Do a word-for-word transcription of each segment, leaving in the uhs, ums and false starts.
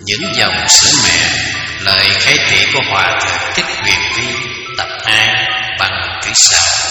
Những dòng sữa mẹ, lời khai thị của Hòa Thượng Thích Huyền Vi, tập hai, bằng thứ sáu.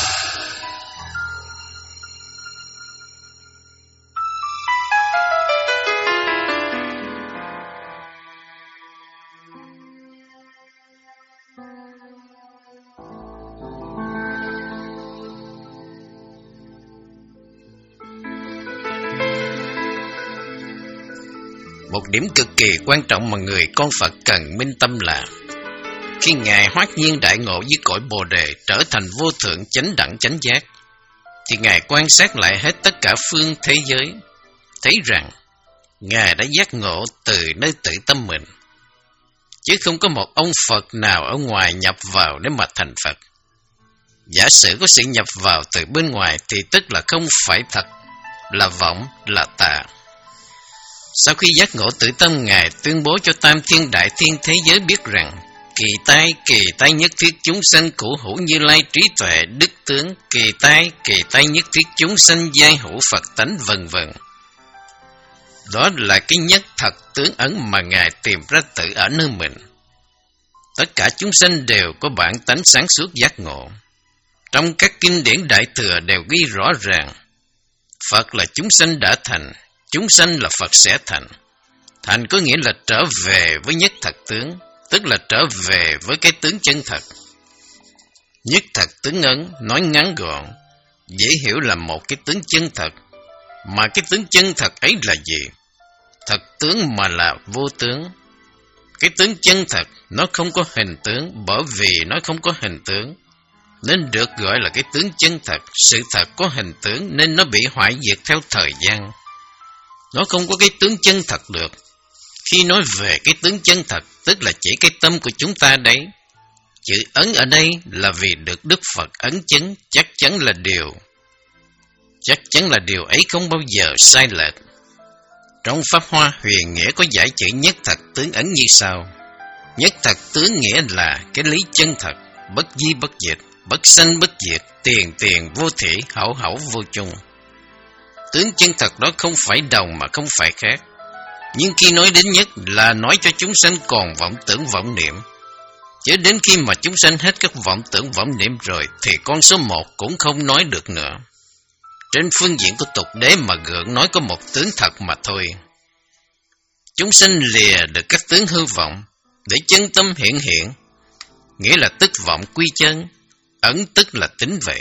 Một điểm cực kỳ quan trọng mà người con Phật cần minh tâm là khi Ngài hoát nhiên đại ngộ với cõi Bồ Đề trở thành vô thượng chánh đẳng chánh giác, thì Ngài quan sát lại hết tất cả phương thế giới, thấy rằng Ngài đã giác ngộ từ nơi tự tâm mình, chứ không có một ông Phật nào ở ngoài nhập vào để mà thành Phật. Giả sử có sự nhập vào từ bên ngoài thì tức là không phải thật, là vọng, là tà. Sau khi giác ngộ tự tâm, Ngài tuyên bố cho tam thiên đại thiên thế giới biết rằng kỳ tai, kỳ tai nhất thiết chúng sanh cửu hữu Như Lai trí tuệ đức tướng, kỳ tai, kỳ tai nhất thiết chúng sanh giai hữu Phật tánh, vân vân. Đó là cái nhất thật tướng ấn mà Ngài tìm ra tự ở nơi mình. Tất cả chúng sanh đều có bản tánh sáng suốt giác ngộ. Trong các kinh điển Đại Thừa đều ghi rõ ràng Phật là chúng sanh đã thành, chúng sanh là Phật sẽ thành. Thành có nghĩa là trở về với nhất thật tướng, tức là trở về với cái tướng chân thật. Nhất thật tướng ấn, nói ngắn gọn, dễ hiểu là một cái tướng chân thật. Mà cái tướng chân thật ấy là gì? Thật tướng mà là vô tướng. Cái tướng chân thật, nó không có hình tướng, bởi vì nó không có hình tướng, nên được gọi là cái tướng chân thật. Sự thật có hình tướng nên nó bị hoại diệt theo thời gian. Nó không có cái tướng chân thật được. Khi nói về cái tướng chân thật, tức là chỉ cái tâm của chúng ta đấy. Chữ ấn ở đây là vì được Đức Phật ấn chứng, chắc chắn là điều. Chắc chắn là điều ấy không bao giờ sai lệch. Trong Pháp Hoa Huyền Nghĩa có giải chữ nhất thật tướng ấn như sau. Nhất thật tướng nghĩa là cái lý chân thật, bất di bất diệt, bất sanh bất diệt, tiền tiền vô thỉ, hậu hậu vô chung. Tướng chân thật đó không phải đồng mà không phải khác. Nhưng khi nói đến nhất là nói cho chúng sanh còn vọng tưởng vọng niệm. Chứ đến khi mà chúng sanh hết các vọng tưởng vọng niệm rồi thì con số một cũng không nói được nữa. Trên phương diện của tục đế mà gượng nói có một tướng thật mà thôi. Chúng sanh lìa được các tướng hư vọng để chân tâm hiện hiện, nghĩa là tức vọng quy chân, ấn tức là tính vậy.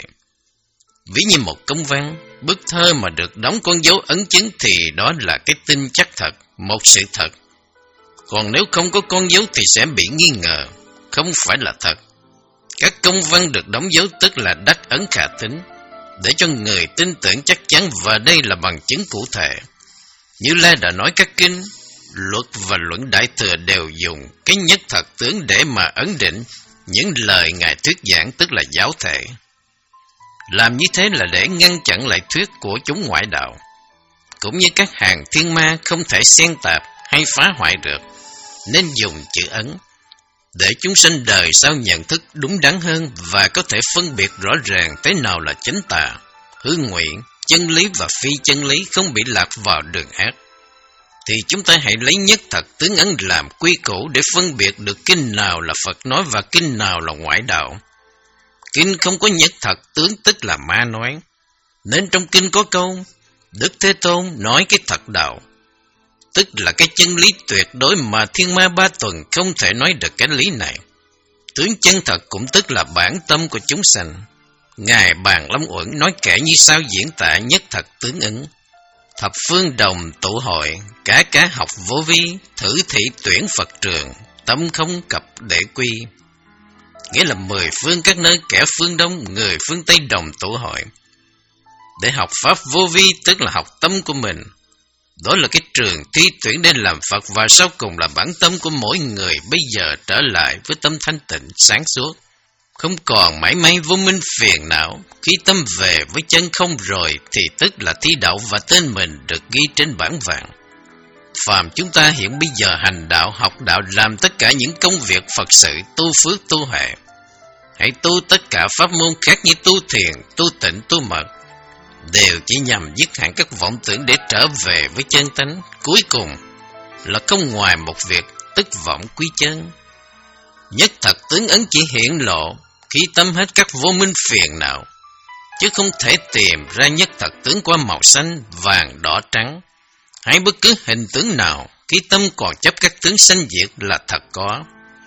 Ví như một công văn, bức thơ mà được đóng con dấu ấn chứng thì đó là cái tin chắc thật, một sự thật. Còn nếu không có con dấu thì sẽ bị nghi ngờ, không phải là thật. Các công văn được đóng dấu tức là đắc ấn khả tính, để cho người tin tưởng chắc chắn, và đây là bằng chứng cụ thể. Như Lai đã nói các kinh, luật và luận Đại Thừa đều dùng cái nhất thật tướng để mà ấn định những lời Ngài thuyết giảng, tức là giáo thể. Làm như thế là để ngăn chặn lại thuyết của chúng ngoại đạo, cũng như các hàng thiên ma không thể xen tạp hay phá hoại được, nên dùng chữ ấn để chúng sanh đời sau nhận thức đúng đắn hơn và có thể phân biệt rõ ràng thế nào là chánh tà, hư nguyện, chân lý và phi chân lý, không bị lạc vào đường ác. Thì chúng ta hãy lấy nhất thật tướng ấn làm quy củ để phân biệt được kinh nào là Phật nói và kinh nào là ngoại đạo. Kinh không có nhất thật tướng tức là ma nói, nên trong kinh có câu Đức Thế Tôn nói cái thật đạo, tức là cái chân lý tuyệt đối mà thiên ma ba tuần không thể nói được cái lý này. Tướng chân thật cũng tức là bản tâm của chúng sanh. Ngài Bàn Long Uẩn nói kể như sao diễn tả nhất thật tướng ấn. Thập phương đồng tụ hội, cá cá học vô vi, thử thị tuyển Phật trường, tâm không cập để quy. Nghĩa là mười phương các nơi, kẻ phương Đông, người phương Tây đồng tụ hội để học Pháp vô vi, tức là học tâm của mình. Đó là cái trường thi tuyển để làm Phật, và sau cùng là bản tâm của mỗi người bây giờ trở lại với tâm thanh tịnh, sáng suốt, không còn mãi may vô minh phiền não. Khi tâm về với chân không rồi thì tức là thi đậu và tên mình được ghi trên bảng vàng. Phàm chúng ta hiện bây giờ hành đạo, học đạo, làm tất cả những công việc Phật sự, tu phước, tu huệ. Hãy tu tất cả pháp môn khác như tu thiền, tu tịnh, tu mật, đều chỉ nhằm dứt hẳn các vọng tưởng để trở về với chân tánh. Cuối cùng là không ngoài một việc tức vọng quý chân. Nhất thật tướng ấn chỉ hiển lộ khi tâm hết các vô minh phiền não, chứ không thể tìm ra nhất thật tướng qua màu xanh, vàng, đỏ, trắng, hay bất cứ hình tướng nào khi tâm còn chấp các tướng sanh diệt là thật có.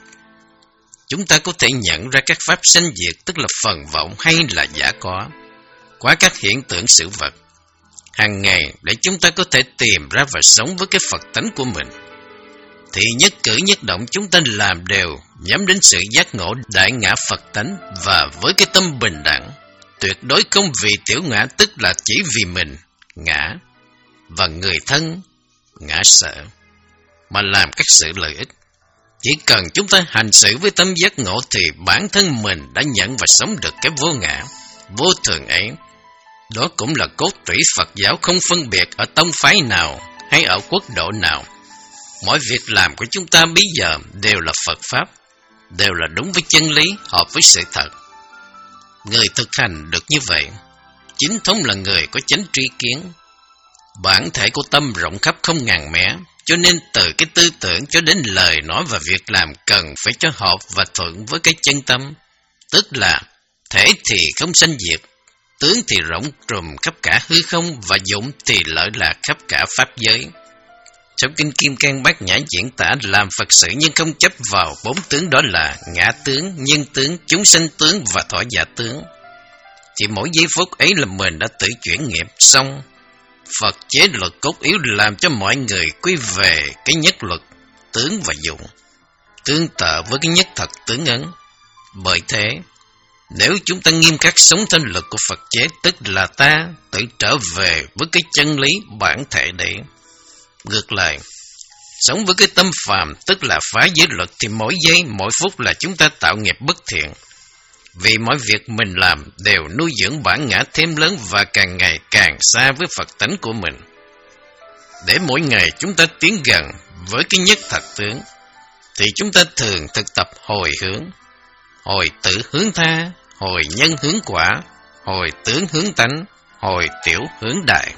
Chúng ta có thể nhận ra các pháp sanh diệt, tức là phần vọng hay là giả có, qua các hiện tượng sự vật hàng ngày để chúng ta có thể tìm ra và sống với cái Phật tánh của mình. Thì nhất cử nhất động chúng ta làm đều nhắm đến sự giác ngộ đại ngã Phật tánh, và với cái tâm bình đẳng, tuyệt đối không vì tiểu ngã, tức là chỉ vì mình, ngã, và người thân, ngã sợ, mà làm các sự lợi ích. Chỉ cần chúng ta hành xử với tâm giác ngộ thì bản thân mình đã nhận và sống được cái vô ngã, vô thường ấy. Đó cũng là cốt tủy Phật giáo, không phân biệt ở tông phái nào hay ở quốc độ nào. Mọi việc làm của chúng ta bây giờ đều là Phật Pháp, đều là đúng với chân lý, hợp với sự thật. Người thực hành được như vậy, chính thống là người có chánh tri kiến. Bản thể của tâm rộng khắp không ngàn mé, cho nên từ cái tư tưởng cho đến lời nói và việc làm cần phải cho hợp và thuận với cái chân tâm. Tức là thể thì không sanh diệt, tướng thì rộng trùm khắp cả hư không, và dụng thì lợi lạc khắp cả pháp giới. Trong Kinh Kim Cang Bát Nhã diễn tả làm Phật sự nhưng không chấp vào bốn tướng, đó là ngã tướng, nhân tướng, chúng sanh tướng và thọ giả tướng. Thì mỗi giây phút ấy là mình đã tự chuyển nghiệp xong. Phật chế luật cốt yếu làm cho mọi người quy về cái nhất luật, tướng và dụng, tương tự với cái nhất thật tướng ấn. Bởi thế, nếu chúng ta nghiêm khắc sống theo luật của Phật chế, tức là ta tự trở về với cái chân lý bản thể đấy. Ngược lại, sống với cái tâm phàm, tức là phá giới luật, thì mỗi giây, mỗi phút là chúng ta tạo nghiệp bất thiện. Vì mọi việc mình làm đều nuôi dưỡng bản ngã thêm lớn và càng ngày càng xa với Phật tánh của mình. Để mỗi ngày chúng ta tiến gần với cái nhất thật tướng, thì chúng ta thường thực tập hồi hướng, hồi tự hướng tha, hồi nhân hướng quả, hồi tướng hướng tánh, hồi tiểu hướng đại.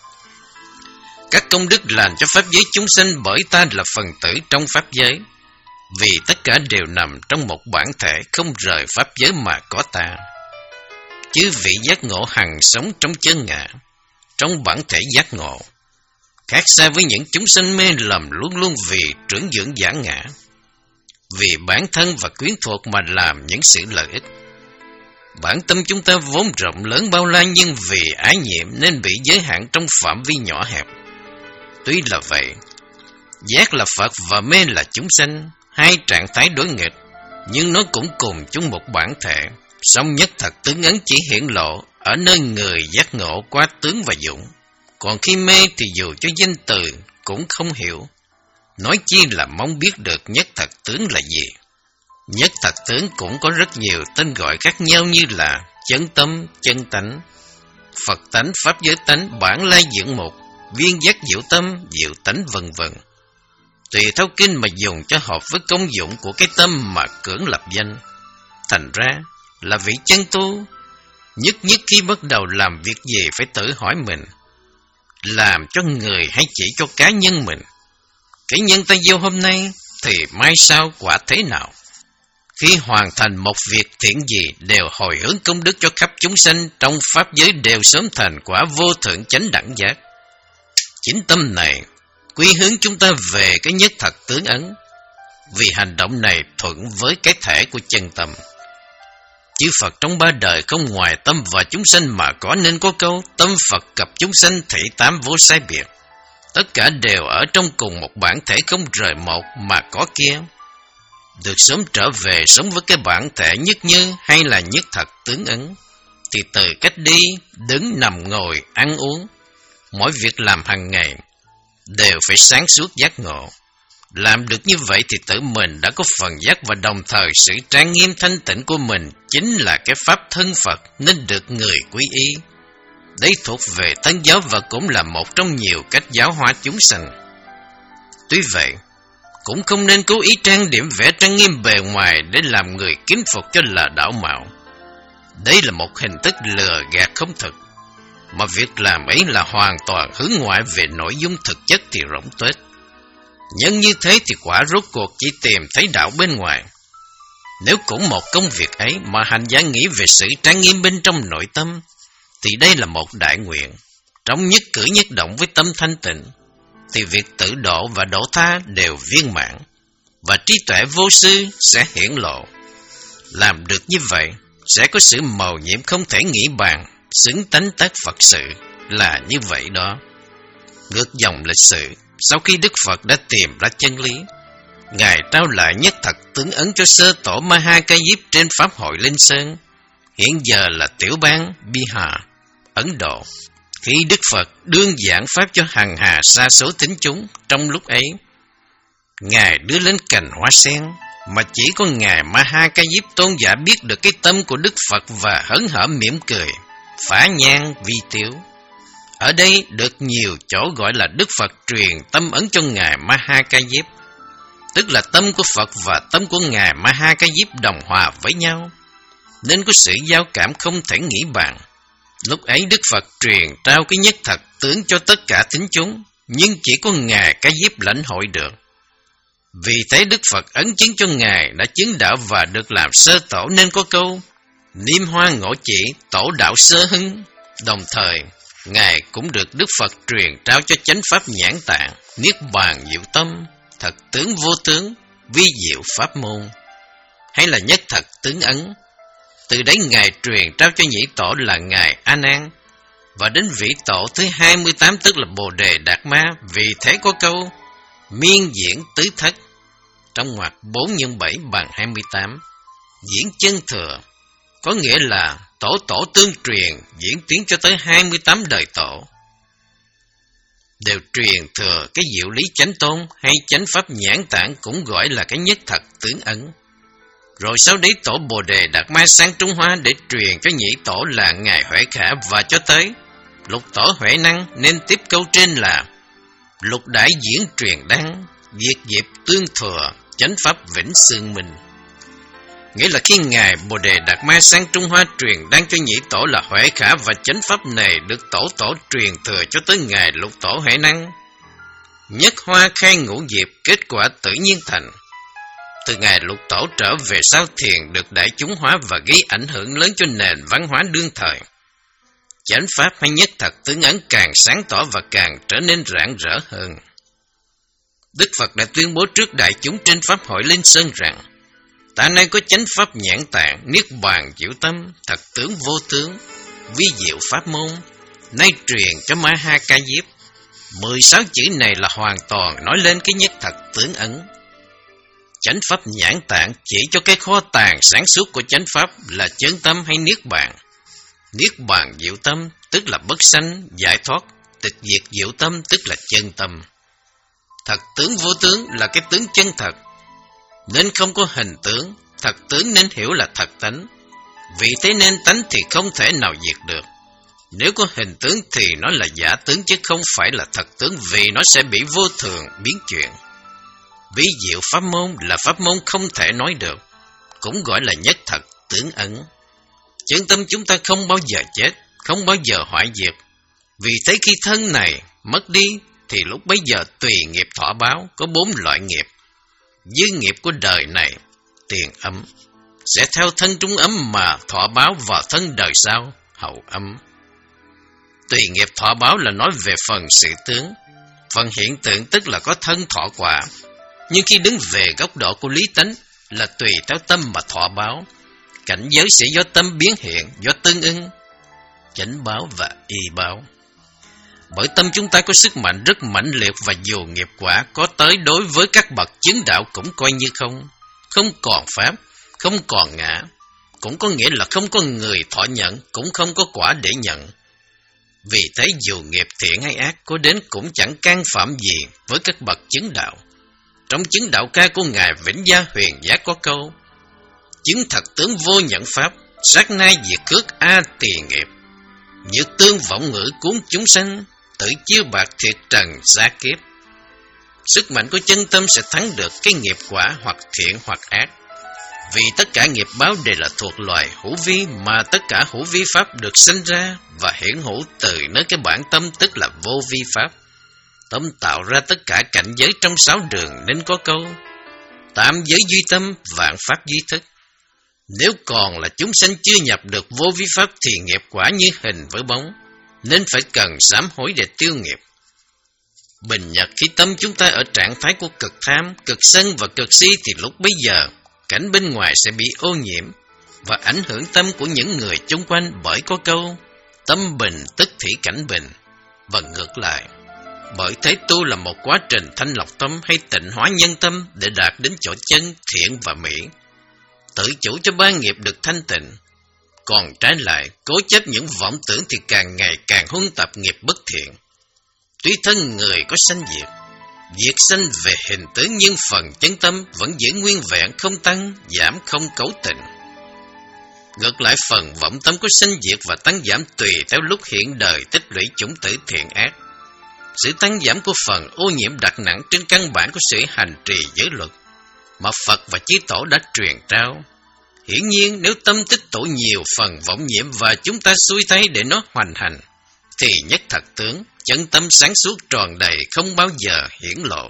Các công đức làm cho pháp giới chúng sanh, bởi ta là phần tử trong pháp giới, vì tất cả đều nằm trong một bản thể, không rời pháp giới mà có ta. Chứ vị giác ngộ hằng sống trong chân ngã, trong bản thể giác ngộ, khác xa với những chúng sanh mê lầm luôn luôn vì trưởng dưỡng giả ngã, vì bản thân và quyến thuộc mà làm những sự lợi ích. Bản tâm chúng ta vốn rộng lớn bao la, nhưng vì ái nhiệm nên bị giới hạn trong phạm vi nhỏ hẹp. Tuy là vậy, giác là Phật và mê là chúng sanh, hai trạng thái đối nghịch, nhưng nó cũng cùng chung một bản thể. Song nhất thật tướng ấn chỉ hiển lộ ở nơi người giác ngộ qua tướng và dụng. Còn khi mê thì dù cho danh từ cũng không hiểu, nói chi là mong biết được nhất thật tướng là gì. Nhất thật tướng cũng có rất nhiều tên gọi khác nhau, như là chân tâm, chân tánh, Phật tánh, pháp giới tánh, bản lai dưỡng mục, viên giác diệu tâm, diệu tánh, vân vân. Tùy theo kinh mà dùng cho hợp với công dụng của cái tâm mà cưỡng lập danh. Thành ra là vị chân tu, nhất nhất khi bắt đầu làm việc gì phải tự hỏi mình, làm cho người hay chỉ cho cá nhân mình? Cái nhân ta gieo hôm nay thì mai sau quả thế nào? Khi hoàn thành một việc thiện gì đều hồi hướng công đức cho khắp chúng sanh, trong pháp giới đều sớm thành quả vô thượng chánh đẳng giác. Chính tâm này quy hướng chúng ta về cái nhất thật tướng ấn, vì hành động này thuận với cái thể của chân tâm. Chư Phật trong ba đời không ngoài tâm và chúng sanh mà có, nên có câu tâm Phật cập chúng sanh thị tám vô sai biệt. Tất cả đều ở trong cùng một bản thể, không rời một mà có kia. Được sớm trở về sống với cái bản thể nhất như hay là nhất thật tướng ấn, thì từ cách đi, đứng, nằm, ngồi, ăn uống, mỗi việc làm hàng ngày đều phải sáng suốt giác ngộ. Làm được như vậy thì tự mình đã có phần giác, và đồng thời sự trang nghiêm thanh tịnh của mình chính là cái pháp thân Phật nên được người quý y. Đây thuộc về Tân giáo và cũng là một trong nhiều cách giáo hóa chúng sanh. Tuy vậy, cũng không nên cố ý trang điểm vẽ trang nghiêm bề ngoài để làm người kính phục cho là đạo mạo. Đây là một hình thức lừa gạt không thực, mà việc làm ấy là hoàn toàn hướng ngoại, về nội dung thực chất thì rỗng tuếch. Nhân như thế thì quả rốt cuộc chỉ tìm thấy đạo bên ngoài. Nếu cũng một công việc ấy mà hành giả nghĩ về sự trang nghiêm bên trong nội tâm, thì đây là một đại nguyện. Trong nhất cử nhất động với tâm thanh tịnh, thì việc tự độ và độ tha đều viên mãn, và trí tuệ vô sư sẽ hiển lộ. Làm được như vậy, sẽ có sự mầu nhiệm không thể nghĩ bàn, xứng tánh tất Phật sự là như vậy đó. Ngược dòng lịch sử, sau khi Đức Phật đã tìm ra chân lý, Ngài trao lại nhất thật tướng ấn cho sơ tổ Ma Ha Ca Diếp trên Pháp hội Linh Sơn, hiện giờ là tiểu bang Bihar, Ấn Độ. Khi Đức Phật đương giảng pháp cho hằng hà sa số tín chúng, trong lúc ấy, Ngài đưa lên cành hoa sen, mà chỉ có Ngài Ma Ha Ca Diếp tôn giả biết được cái tâm của Đức Phật và hớn hở mỉm cười, phá nhang vi tiếu. Ở đây được nhiều chỗ gọi là Đức Phật truyền tâm ấn cho Ngài Ma Ha Ca Diếp, tức là tâm của Phật và tâm của Ngài Ma Ha Ca Diếp đồng hòa với nhau, nên có sự giao cảm không thể nghĩ bàn. Lúc ấy Đức Phật truyền trao cái nhất thật tướng cho tất cả thính chúng, nhưng chỉ có Ngài Ca Diếp lãnh hội được. Vì thế Đức Phật ấn chứng cho Ngài đã chứng đạo và được làm sơ tổ, nên có câu niêm hoa ngộ chỉ, tổ đạo sơ hưng. Đồng thời Ngài cũng được Đức Phật truyền trao cho chánh pháp nhãn tạng, niết bàn diệu tâm, thật tướng vô tướng, vi diệu pháp môn, hay là nhất thật tướng ấn. Từ đấy Ngài truyền trao cho nhị tổ là Ngài A Nan, và đến vị tổ thứ hai mươi tám tức là Bồ Đề Đạt Ma. Vì thế có câu miên diễn tứ thất, trong ngoặc bốn nhân bảy bằng hai mươi tám, diễn chân thừa, có nghĩa là tổ tổ tương truyền, diễn tiến cho tới hai mươi tám đời tổ, đều truyền thừa cái diệu lý chánh tôn hay chánh pháp nhãn tạng, cũng gọi là cái nhất thật tướng ấn. Rồi sau đấy tổ Bồ Đề Đạt Ma sang Trung Hoa để truyền cho nhị tổ là Ngài Huệ Khả, và cho tới lục tổ Huệ Năng, nên tiếp câu trên là lục đại diễn truyền đăng, diệt diệp tương thừa, chánh pháp vĩnh xương minh. Nghĩa là khi Ngài Bồ Đề Đạt Ma sang Trung Hoa truyền đăng cho nhị tổ là Huệ Khả, và chánh pháp này được tổ tổ truyền thừa cho tới Ngài lục tổ Huệ Năng. Nhất hoa khai ngũ diệp, kết quả tự nhiên thành. Từ Ngài lục tổ trở về sau, thiền được đại chúng hóa và gây ảnh hưởng lớn cho nền văn hóa đương thời. Chánh pháp hay nhất thật tướng ấn càng sáng tỏ và càng trở nên rạng rỡ hơn. Đức Phật đã tuyên bố trước đại chúng trên Pháp hội Linh Sơn rằng: ta nay có chánh pháp nhãn tạng, niết bàn diệu tâm, thật tướng vô tướng, vi diệu pháp môn, nay truyền cho Ma Ha Ca Diếp. Mười sáu chữ này là hoàn toàn nói lên cái nhất thật tướng ấn. Chánh pháp nhãn tạng chỉ cho cái kho tàng sáng suốt của chánh pháp là chân tâm hay niết bàn. Niết bàn diệu tâm tức là bất sanh, giải thoát. Tịch diệt diệu tâm tức là chân tâm. Thật tướng vô tướng là cái tướng chân thật, nên không có hình tướng. Thật tướng nên hiểu là thật tánh. Vì thế nên tánh thì không thể nào diệt được. Nếu có hình tướng thì nó là giả tướng, chứ không phải là thật tướng, vì nó sẽ bị vô thường biến chuyển. Vi diệu pháp môn là pháp môn không thể nói được, cũng gọi là nhất thật tướng ấn. Chân tâm chúng ta không bao giờ chết, không bao giờ hoại diệt. Vì thế khi thân này mất đi, thì lúc bấy giờ tùy nghiệp thọ báo. Có bốn loại nghiệp. Dư nghiệp của đời này, tiền ấm, sẽ theo thân trung ấm mà thọ báo vào thân đời sau, hậu ấm. Tùy nghiệp thọ báo là nói về phần sự tướng. Phần hiện tượng tức là có thân thọ quả. Nhưng khi đứng về góc độ của lý tánh là tùy theo tâm mà thọ báo. Cảnh giới sẽ do tâm biến hiện, do tương ưng, chánh báo và y báo. Bởi tâm chúng ta có sức mạnh rất mãnh liệt, và dù nghiệp quả có tới đối với các bậc chứng đạo cũng coi như không. Không còn pháp, không còn ngã, cũng có nghĩa là không có người thọ nhận, cũng không có quả để nhận. Vì thế dù nghiệp thiện hay ác có đến cũng chẳng can phạm gì với các bậc chứng đạo. Trong chứng đạo ca của Ngài Vĩnh Gia Huyền Giác có câu: chứng thật tướng vô nhận pháp, sát nai diệt cước a tỳ nghiệp. Như tương vọng ngữ cuốn chúng sanh, tự chiêu bạc thiệt trần xa kiếp. Sức mạnh của chân tâm sẽ thắng được cái nghiệp quả hoặc thiện hoặc ác. Vì tất cả nghiệp báo đều là thuộc loài hữu vi, mà tất cả hữu vi pháp được sinh ra và hiển hữu từ nơi cái bản tâm tức là vô vi pháp. Tâm tạo ra tất cả cảnh giới trong sáu đường nên có câu: tam giới duy tâm, vạn pháp duy thức. Nếu còn là chúng sanh chưa nhập được vô vi pháp thì nghiệp quả như hình với bóng, nên phải cần sám hối để tiêu nghiệp. Bình nhật khi tâm chúng ta ở trạng thái của cực tham, cực sân và cực si thì lúc bấy giờ cảnh bên ngoài sẽ bị ô nhiễm và ảnh hưởng tâm của những người chung quanh, bởi có câu tâm bình tức thủy cảnh bình, và ngược lại. Bởi thế tu là một quá trình thanh lọc tâm hay tịnh hóa nhân tâm để đạt đến chỗ chân, thiện và mỹ, tự chủ cho ba nghiệp được thanh tịnh. Còn trái lại, cố chấp những vọng tưởng thì càng ngày càng huân tập nghiệp bất thiện. Tuy thân người có sanh diệt, diệt sanh về hình tướng, nhưng phần chân tâm vẫn giữ nguyên vẹn, không tăng, giảm, không cấu tịnh. Ngược lại, phần vọng tâm có sanh diệt và tăng giảm tùy theo lúc hiện đời tích lũy chủng tử thiện ác. Sự tăng giảm của phần ô nhiễm đặt nặng trên căn bản của sự hành trì giới luật mà Phật và Chí Tổ đã truyền trao. Hiển nhiên, nếu tâm tích tụ nhiều phần vọng nhiễm và chúng ta xuôi tay để nó hoành hành, thì nhất thật tướng, chân tâm sáng suốt tròn đầy không bao giờ hiển lộ.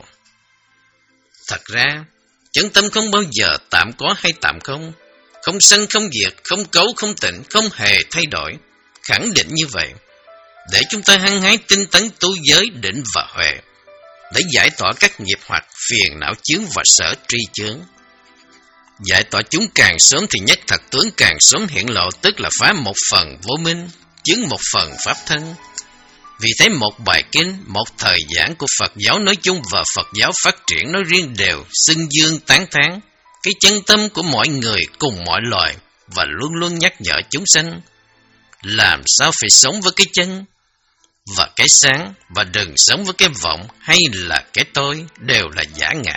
Thật ra, chân tâm không bao giờ tạm có hay tạm không, không sân không diệt, không cấu không tịnh, không hề thay đổi. Khẳng định như vậy, để chúng ta hăng hái tinh tấn tu giới định và huệ, để giải tỏa các nghiệp hoặc phiền não chướng và sở tri chướng. Giải tỏa chúng càng sớm thì nhất thật tướng càng sớm hiện lộ, tức là phá một phần vô minh, chứng một phần pháp thân. Vì thế một bài kinh, một thời giảng của Phật giáo nói chung và Phật giáo phát triển nói riêng đều xưng dương tán thán cái chân tâm của mọi người cùng mọi loài, và luôn luôn nhắc nhở chúng sanh làm sao phải sống với cái chân và cái sáng, và đừng sống với cái vọng hay là cái tôi, đều là giả ngã.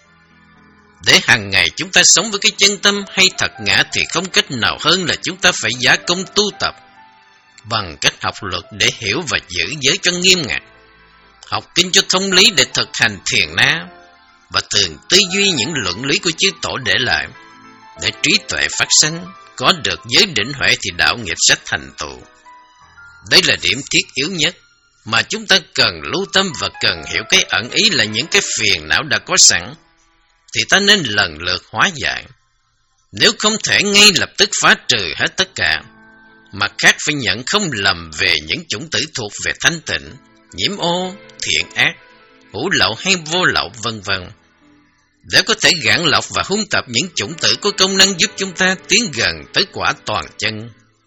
Để hàng ngày chúng ta sống với cái chân tâm hay thật ngã thì không cách nào hơn là chúng ta phải giá công tu tập bằng cách học luật để hiểu và giữ giới cho nghiêm ngặt, học kinh cho thông lý để thực hành thiền na, và thường tư duy những luận lý của chư Tổ để lại, để trí tuệ phát sanh. Có được giới định huệ thì đạo nghiệp sẽ thành tựu. Đây là điểm thiết yếu nhất mà chúng ta cần lưu tâm và cần hiểu. Cái ẩn ý là những cái phiền não đã có sẵn thì ta nên lần lượt hóa giải. Nếu không thể ngay lập tức phá trừ hết tất cả, mặt khác phải nhận không lầm về những chủng tử thuộc về thanh tịnh, nhiễm ô, thiện ác, hữu lậu hay vô lậu vân vân, để có thể gạn lọc và huân tập những chủng tử có công năng giúp chúng ta tiến gần tới quả toàn chân.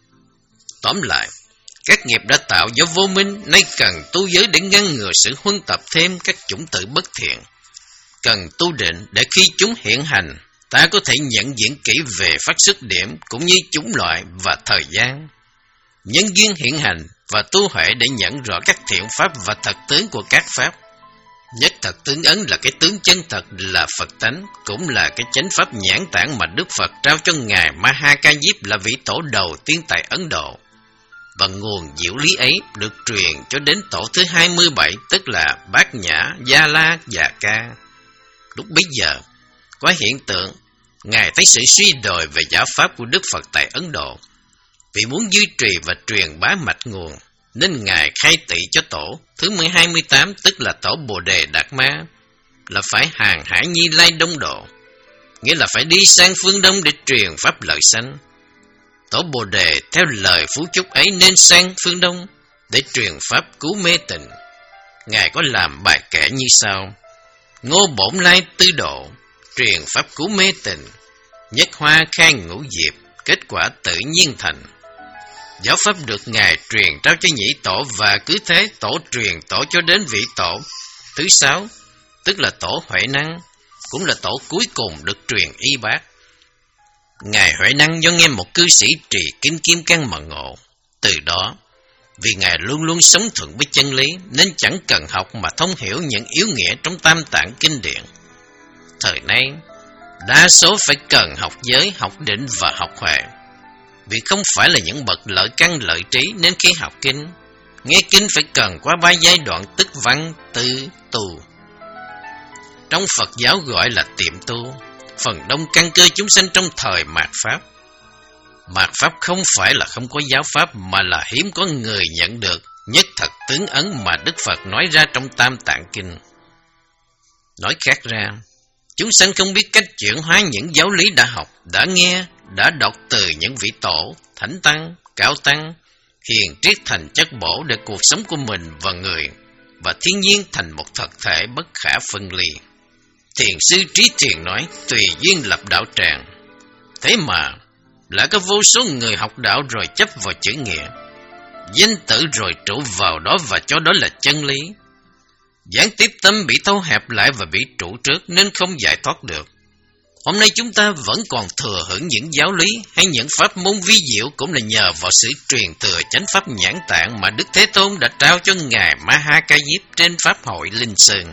Tóm lại, các nghiệp đã tạo do vô minh nay cần tu giới để ngăn ngừa sự huân tập thêm các chủng tử bất thiện. Cần tu định để khi chúng hiện hành, ta có thể nhận diện kỹ về phát xuất điểm cũng như chủng loại và thời gian. Nhân duyên hiện hành và tu huệ để nhận rõ các thiện pháp và thật tướng của các pháp. Nhất thật tướng ấn là cái tướng chân thật là Phật tánh, cũng là cái chánh pháp nhãn tản mà Đức Phật trao cho Ngài Mahakayip là vị tổ đầu tiên tại Ấn Độ. Và nguồn diệu lý ấy được truyền cho đến tổ thứ hai mươi bảy, tức là Bát Nhã, Gia La, Già Ca. Lúc bấy giờ, có hiện tượng, Ngài thấy sự suy đồi về giáo pháp của Đức Phật tại Ấn Độ. Vì muốn duy trì và truyền bá mạch nguồn, nên Ngài khai tỵ cho tổ thứ mười hai mươi tám, tức là tổ Bồ Đề Đạt Ma, là phải hàng hải Như Lai Đông Độ, nghĩa là phải đi sang phương Đông để truyền pháp lợi sanh. Tổ Bồ Đề theo lời phú chúc ấy nên sang phương Đông để truyền pháp cứu mê tịnh. Ngài có làm bài kể như sau: Ngô Bổn Lai Tư Độ, truyền pháp cứu mê tịnh, nhất hoa khai ngũ diệp, kết quả tự nhiên thành. Giáo pháp được Ngài truyền trao cho nhị tổ, và cứ thế tổ truyền tổ cho đến vị tổ thứ sáu, tức là tổ Huệ Năng, cũng là tổ cuối cùng được truyền y bát. Ngài Huệ Năng do nghe một cư sĩ trì kinh Kim Cang mà ngộ. Từ đó, vì Ngài luôn luôn sống thuận với chân lý, nên chẳng cần học mà thông hiểu những yếu nghĩa trong tam tạng kinh điển. Thời nay, đa số phải cần học giới, học định và học huệ. Vì không phải là những bậc lợi căn lợi trí, nên khi học kinh, nghe kinh phải cần qua ba giai đoạn tức văn, tư, tu. Trong Phật giáo gọi là tiệm tu, phần đông căn cơ chúng sanh trong thời mạt Pháp. Mạt Pháp không phải là không có giáo pháp, mà là hiếm có người nhận được nhất thật tướng ấn mà Đức Phật nói ra trong Tam Tạng Kinh. Nói khác ra, chúng sanh không biết cách chuyển hóa những giáo lý đã học, đã nghe, đã đọc từ những vị tổ, thánh tăng, cao tăng, hiền triết thành chất bổ để cuộc sống của mình và người và thiên nhiên thành một thật thể bất khả phân ly. Thiền sư Trí Thiền nói, tùy duyên lập đạo tràng. Thế mà, lại có vô số người học đạo rồi chấp vào chữ nghĩa, danh tử rồi trụ vào đó và cho đó là chân lý. Gián tiếp tâm bị thâu hẹp lại và bị trụ trước nên không giải thoát được. Hôm nay chúng ta vẫn còn thừa hưởng những giáo lý hay những pháp môn vi diệu cũng là nhờ vào sự truyền thừa chánh pháp Nhãn Tạng mà Đức Thế Tôn đã trao cho Ngài Ma Ha Ca Diếp trên Pháp hội Linh Sơn.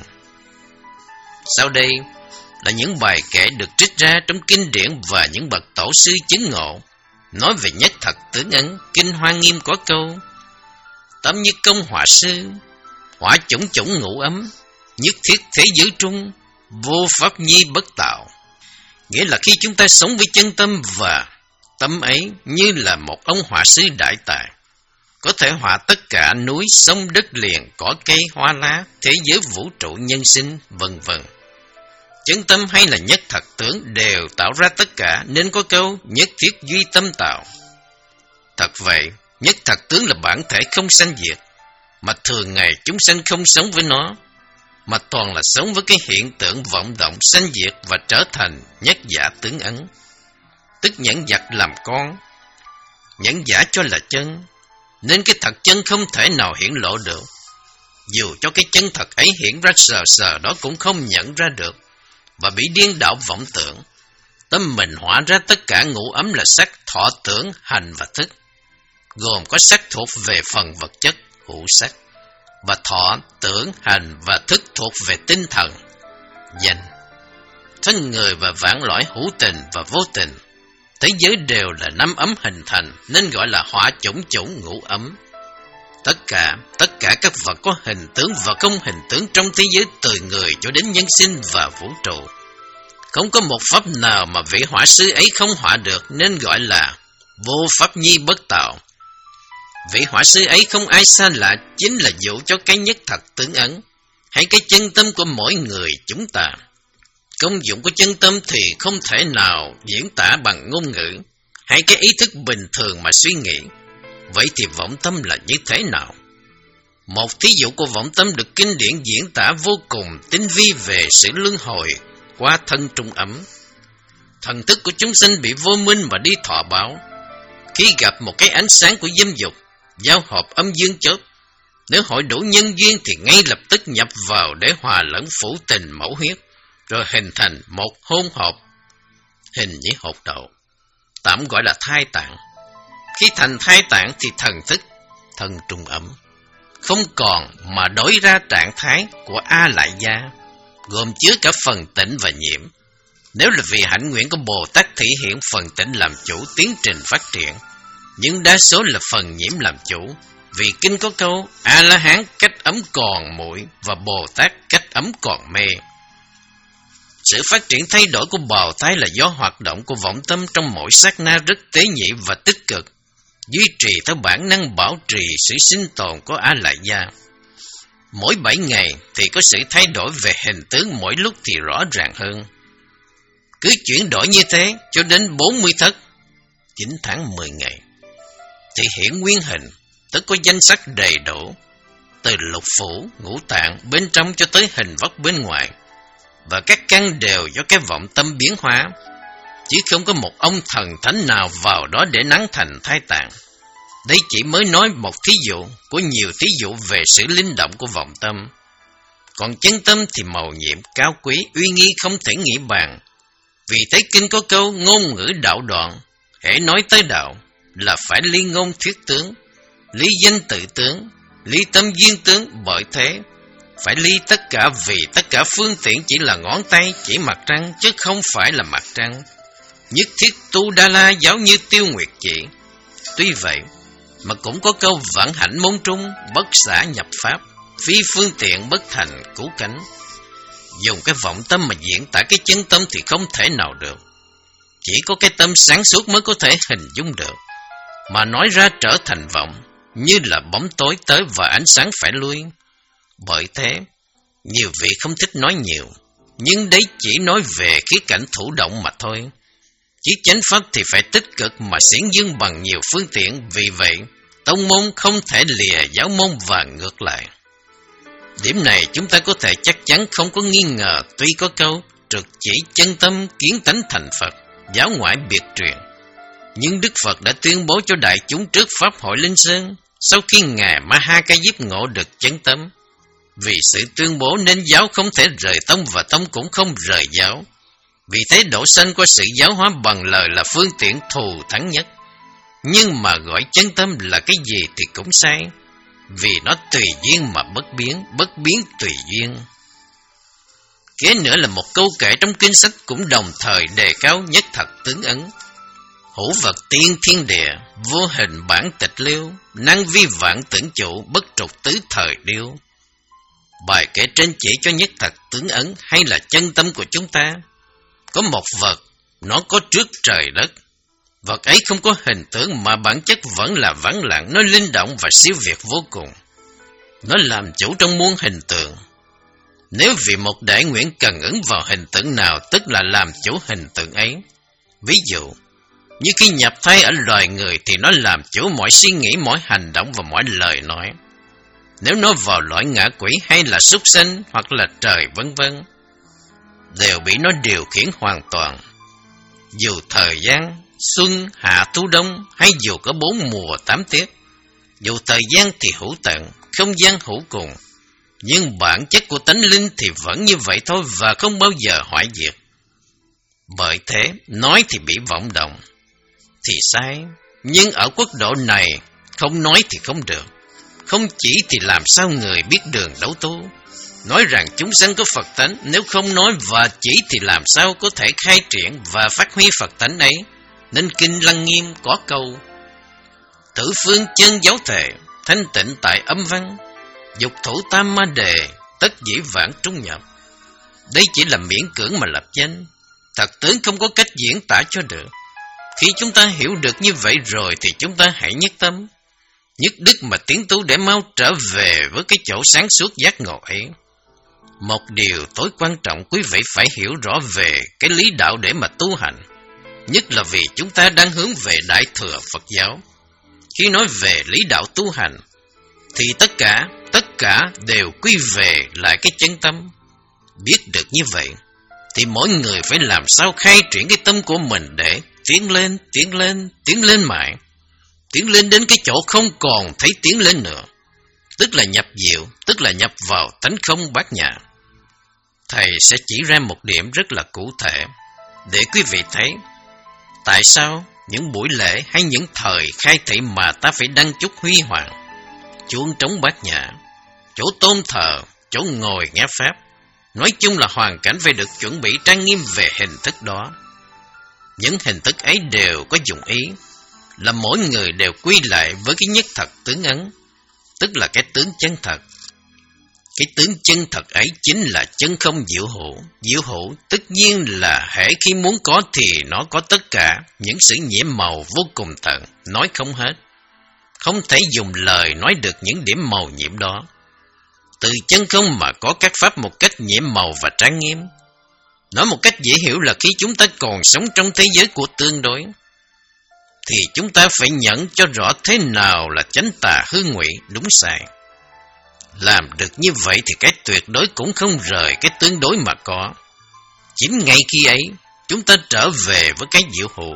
Sau đây là những bài kể được trích ra trong kinh điển và những bậc tổ sư chứng ngộ, nói về nhất thật tướng ấn. Kinh Hoa Nghiêm có câu: tâm như công hỏa sư, hỏa chủng chủng ngũ ấm, nhất thiết thế giới trung, vô pháp nhi bất tạo. Nghĩa là khi chúng ta sống với chân tâm và tâm ấy như là một ông họa sư đại tài, có thể họa tất cả núi, sông, đất liền, cỏ cây, hoa lá, thế giới vũ trụ nhân sinh, vân vân. Chân tâm hay là nhất thật tướng đều tạo ra tất cả, nên có câu nhất thiết duy tâm tạo. Thật vậy, nhất thật tướng là bản thể không sanh diệt, mà thường ngày chúng sanh không sống với nó, mà toàn là sống với cái hiện tượng vọng động sanh diệt và trở thành nhất giả tướng ấn. Tức nhẫn giặc làm con, nhẫn giả cho là chân, nên cái thật chân không thể nào hiển lộ được. Dù cho cái chân thật ấy hiển ra sờ sờ đó cũng không nhận ra được, và bị điên đảo vọng tưởng. Tâm mình hóa ra tất cả ngũ ấm là sắc, thọ, tưởng, hành và thức, gồm có sắc thuộc về phần vật chất, hữu sắc, và thọ, tưởng, hành và thức thuộc về tinh thần, danh. Thân người và vạn lõi hữu tình và vô tình, thế giới đều là năm ấm hình thành, nên gọi là hỏa chủng chủng ngũ ấm. Tất cả, tất cả các vật có hình tướng và không hình tướng trong thế giới từ người cho đến nhân sinh và vũ trụ. Không có một pháp nào mà vị hỏa sư ấy không hỏa được, nên gọi là vô pháp nhi bất tạo. Vị hỏa sư ấy không ai xa lạ, chính là dụ cho cái nhất thật tướng ấn, hay cái chân tâm của mỗi người chúng ta. Công dụng của chân tâm thì không thể nào diễn tả bằng ngôn ngữ, hay cái ý thức bình thường mà suy nghĩ. Vậy thì vọng tâm là như thế nào? Một thí dụ của vọng tâm được kinh điển diễn tả vô cùng tinh vi về sự luân hồi qua thân trung ấm. Thần thức của chúng sanh bị vô minh mà đi thọ báo. Khi gặp một cái ánh sáng của dâm dục, giao hợp âm dương chớp, nếu hội đủ nhân duyên thì ngay lập tức nhập vào để hòa lẫn phủ tình mẫu huyết, rồi hình thành một hôn hợp, hình như hột đậu, tạm gọi là thai tạng. Khi thành thai tạng thì thần thức, thân trung ấm, không còn mà đổi ra trạng thái của A Lại Gia, gồm chứa cả phần tịnh và nhiễm. Nếu là vì hạnh nguyện của Bồ Tát thị hiện phần tịnh làm chủ tiến trình phát triển, nhưng đa số là phần nhiễm làm chủ. Vì kinh có câu A-la-hán cách ấm còn muội và Bồ Tát cách ấm còn mê. Sự phát triển thay đổi của bào thai là do hoạt động của vọng tâm trong mỗi sát na rất tế nhị và tích cực, duy trì theo bản năng bảo trì sự sinh tồn của A Lại Gia. Mỗi bảy ngày thì có sự thay đổi về hình tướng, mỗi lúc thì rõ ràng hơn. Cứ chuyển đổi như thế cho đến bốn mươi thất, chín tháng mười ngày, thì hiện nguyên hình, tức có danh sắc đầy đủ, từ lục phủ, ngũ tạng bên trong cho tới hình vóc bên ngoài, và các căn đều do cái vọng tâm biến hóa, chứ không có một ông thần thánh nào vào đó để nắng thành thai tạng. Đây chỉ mới nói một thí dụ của nhiều thí dụ về sự linh động của vọng tâm. Còn chân tâm thì màu nhiệm, cao quý, uy nghi không thể nghĩ bàn. Vì thế kinh có câu ngôn ngữ đạo đoạn, hễ nói tới đạo là phải ly ngôn thuyết tướng, ly danh tự tướng, ly tâm duyên tướng. Bởi thế phải ly tất cả, vì tất cả phương tiện chỉ là ngón tay chỉ mặt trăng, chứ không phải là mặt trăng. Nhất thiết tu đa la giáo như tiêu nguyệt chỉ. Tuy vậy mà cũng có câu vạn hạnh môn trung, bất xả nhập pháp, phi phương tiện bất thành cứu cánh. Dùng cái vọng tâm mà diễn tả cái chân tâm thì không thể nào được. Chỉ có cái tâm sáng suốt mới có thể hình dung được, mà nói ra trở thành vọng. như là bóng tối tới và ánh sáng phải lui. Bởi thế, nhiều vị không thích nói nhiều, nhưng đấy chỉ nói về khía cạnh thụ động mà thôi. Chí chánh pháp thì phải tích cực mà xiển dương bằng nhiều phương tiện, vì vậy tông môn không thể lìa giáo môn và ngược lại. Điểm này chúng ta có thể chắc chắn không có nghi ngờ, tuy có câu trực chỉ chân tâm kiến tánh thành Phật, giáo ngoại biệt truyền. Nhưng Đức Phật đã tuyên bố cho đại chúng trước Pháp hội Linh Sơn, sau khi Ngài Ma Ha Ca Diếp ngộ được chân tâm. Vì sự tuyên bố nên giáo không thể rời tông và tông cũng không rời giáo. Vì thế độ sanh qua sự giáo hóa bằng lời là phương tiện thù thắng nhất. Nhưng mà gọi chân tâm là cái gì thì cũng sai, vì nó tùy duyên mà bất biến, bất biến tùy duyên. Kế nữa là một câu kệ trong kinh sách cũng đồng thời đề cao nhất thật tướng ấn. Hữu vật tiên thiên địa, vô hình bản tịch liêu, năng vi vạn tưởng chủ, bất trục tứ thời điêu. Bài kể trên chỉ cho nhất thật tướng ấn hay là chân tâm của chúng ta. Có một vật, nó có trước trời đất. Vật ấy không có hình tướng mà bản chất vẫn là vắng lặng, nó linh động và siêu việt vô cùng. Nó làm chủ trong muôn hình tượng. Nếu vì một đại nguyện cần ứng vào hình tượng nào, tức là làm chủ hình tượng ấy. Ví dụ, như khi nhập thai ở loài người thì nó làm chủ mọi suy nghĩ, mọi hành động và mọi lời nói. Nếu nó vào loại ngạ quỷ hay là súc sinh hoặc là trời vân vân, đều bị nó điều khiển hoàn toàn. Dù thời gian, xuân, hạ, thu, đông, hay dù có bốn mùa tám tiết, dù thời gian thì hữu tận, không gian hữu cùng, nhưng bản chất của tánh linh thì vẫn như vậy thôi và không bao giờ hoại diệt. Bởi thế, nói thì bị vọng động, thì sai, nhưng ở quốc độ này, không nói thì không được, không chỉ thì làm sao người biết đường đấu tu. Nói rằng chúng sanh có Phật tánh, nếu không nói và chỉ thì làm sao có thể khai triển và phát huy Phật tánh ấy. Nên Kinh Lăng Nghiêm có câu: Tử phương chân giáo thể, thanh tịnh tại âm văn, dục thủ tam ma đề, tất dĩ vãng trung nhập. Đây chỉ là miễn cưỡng mà lập danh, thật tướng không có cách diễn tả cho được. Khi chúng ta hiểu được như vậy rồi thì chúng ta hãy nhất tâm, nhất đức mà tiến tu để mau trở về với cái chỗ sáng suốt giác ngộ ấy. Một điều tối quan trọng quý vị phải hiểu rõ về cái lý đạo để mà tu hành, nhất là vì chúng ta đang hướng về Đại Thừa Phật giáo. Khi nói về lý đạo tu hành, thì tất cả, tất cả đều quy về lại cái chân tâm. Biết được như vậy, thì mỗi người phải làm sao khai triển cái tâm của mình để tiến lên, tiến lên, tiến lên mãi. Tiến lên đến cái chỗ không còn thấy tiến lên nữa, tức là nhập diệu, tức là nhập vào tánh không bát nhã. Thầy sẽ chỉ ra một điểm rất là cụ thể, để quý vị thấy tại sao những buổi lễ hay những thời khai thị mà ta phải đăng chúc huy hoàng, chuông trống bát nhã, chỗ tôn thờ, chỗ ngồi nghe pháp. Nói chung là hoàn cảnh phải được chuẩn bị trang nghiêm về hình thức đó. Những hình thức ấy đều có dụng ý, là mỗi người đều quy lại với cái nhất thật tướng ấn, tức là cái tướng chân thật. Cái tướng chân thật ấy chính là chân không diệu hữu. Diệu hữu tất nhiên là hễ khi muốn có thì nó có tất cả những sự nhiễm màu vô cùng tận, nói không hết. Không thể dùng lời nói được những điểm màu nhiễm đó. Từ chân không mà có các pháp một cách nhiễm màu và trang nghiêm. Nói một cách dễ hiểu là khi chúng ta còn sống trong thế giới của tương đối, thì chúng ta phải nhận cho rõ thế nào là chánh tà hư ngụy, đúng sai. Làm được như vậy thì cái tuyệt đối cũng không rời cái tương đối mà có. Chính ngay khi ấy, chúng ta trở về với cái diệu hữu.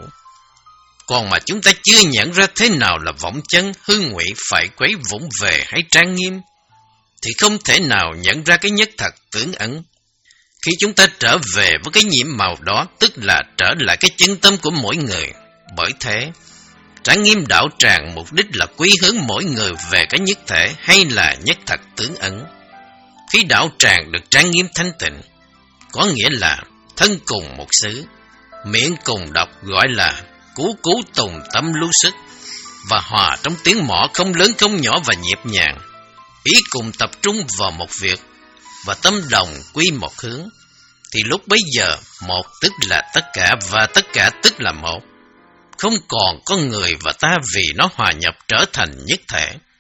Còn mà chúng ta chưa nhận ra thế nào là vọng chân, hư ngụy, phải quấy, vụng về hay trang nghiêm, thì không thể nào nhận ra cái nhất thật tướng ẩn. Khi chúng ta trở về với cái nhiễm màu đó, tức là trở lại cái chân tâm của mỗi người. Bởi thế, trang nghiêm đạo tràng mục đích là quy hướng mỗi người về cái nhất thể hay là nhất thật tướng ẩn. Khi đạo tràng được trang nghiêm thanh tịnh, có nghĩa là thân cùng một xứ, miệng cùng đọc gọi là cú cú tùng tâm lưu sức, và hòa trong tiếng mõ không lớn không nhỏ và nhịp nhàng, ý cùng tập trung vào một việc và tâm đồng quy một hướng, thì lúc bấy giờ một tức là tất cả và tất cả tức là một. Không còn có người và ta vì nó hòa nhập trở thành nhất thể,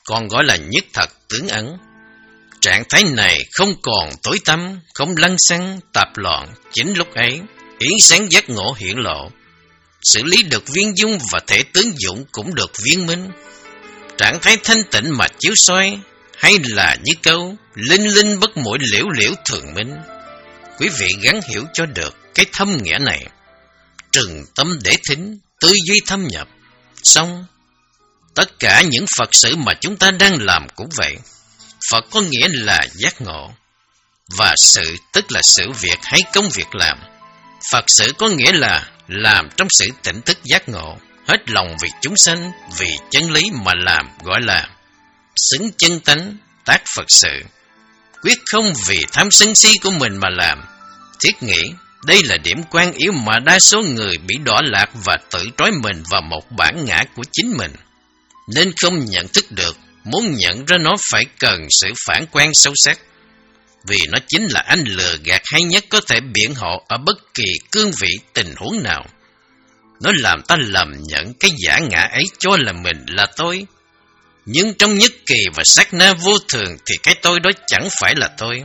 còn gọi là nhất thật tướng ấn. Trạng thái này không còn tối tăm, không lăng xăng, tạp loạn. Chính lúc ấy, yến sáng giác ngộ hiện lộ, xử lý được viên dung và thể tướng dụng cũng được viên minh. Trạng thái thanh tịnh mà chiếu soi, hay là như câu linh linh bất mũi liễu liễu thường minh. Quý vị gắng hiểu cho được cái thâm nghĩa này. Trừng tâm để thính, tư duy thâm nhập. Xong, tất cả những Phật sự mà chúng ta đang làm cũng vậy. Phật có nghĩa là giác ngộ, và sự tức là sự việc hay công việc làm. Phật sự có nghĩa là làm trong sự tỉnh thức giác ngộ, hết lòng vì chúng sanh, vì chân lý mà làm, gọi là xứng chân tánh tác Phật sự. Quyết không vì tham sân si của mình mà làm. Thiết nghĩ đây là điểm quan yếu mà đa số người bị đọa lạc và tự trói mình vào một bản ngã của chính mình, nên không nhận thức được. Muốn nhận ra nó phải cần sự phản quan sâu sắc, vì nó chính là anh lừa gạt hay nhất có thể biện hộ ở bất kỳ cương vị tình huống nào. Nó làm ta lầm nhận cái giả ngã ấy cho là mình là tôi. Nhưng trong nhất kỳ và sát na vô thường thì cái tôi đó chẳng phải là tôi.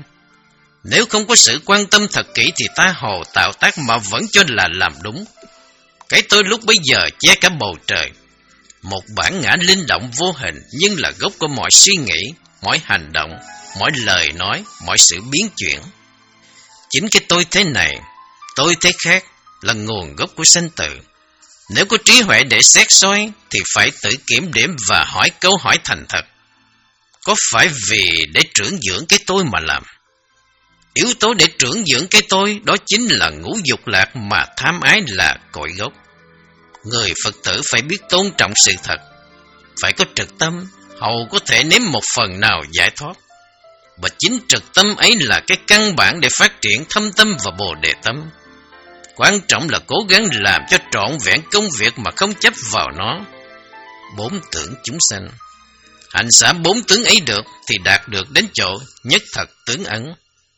Nếu không có sự quan tâm thật kỹ thì ta hồ tạo tác mà vẫn cho là làm đúng. Cái tôi lúc bấy giờ che cả bầu trời. Một bản ngã linh động vô hình nhưng là gốc của mọi suy nghĩ, mọi hành động, mọi lời nói, mọi sự biến chuyển. Chính cái tôi thế này, tôi thế khác là nguồn gốc của sanh tử. Nếu có trí huệ để xét soi thì phải tự kiểm điểm và hỏi câu hỏi thành thật. Có phải vì để trưởng dưỡng cái tôi mà làm? Yếu tố để trưởng dưỡng cái tôi đó chính là ngũ dục lạc mà tham ái là cội gốc. Người Phật tử phải biết tôn trọng sự thật, phải có trực tâm, hầu có thể nếm một phần nào giải thoát. Và chính trực tâm ấy là cái căn bản để phát triển thâm tâm và bồ đề tâm. Quan trọng là cố gắng làm cho trọn vẹn công việc mà không chấp vào nó. Bốn tưởng chúng sanh. Hành xả bốn tướng ấy được thì đạt được đến chỗ nhất thật tướng ấn.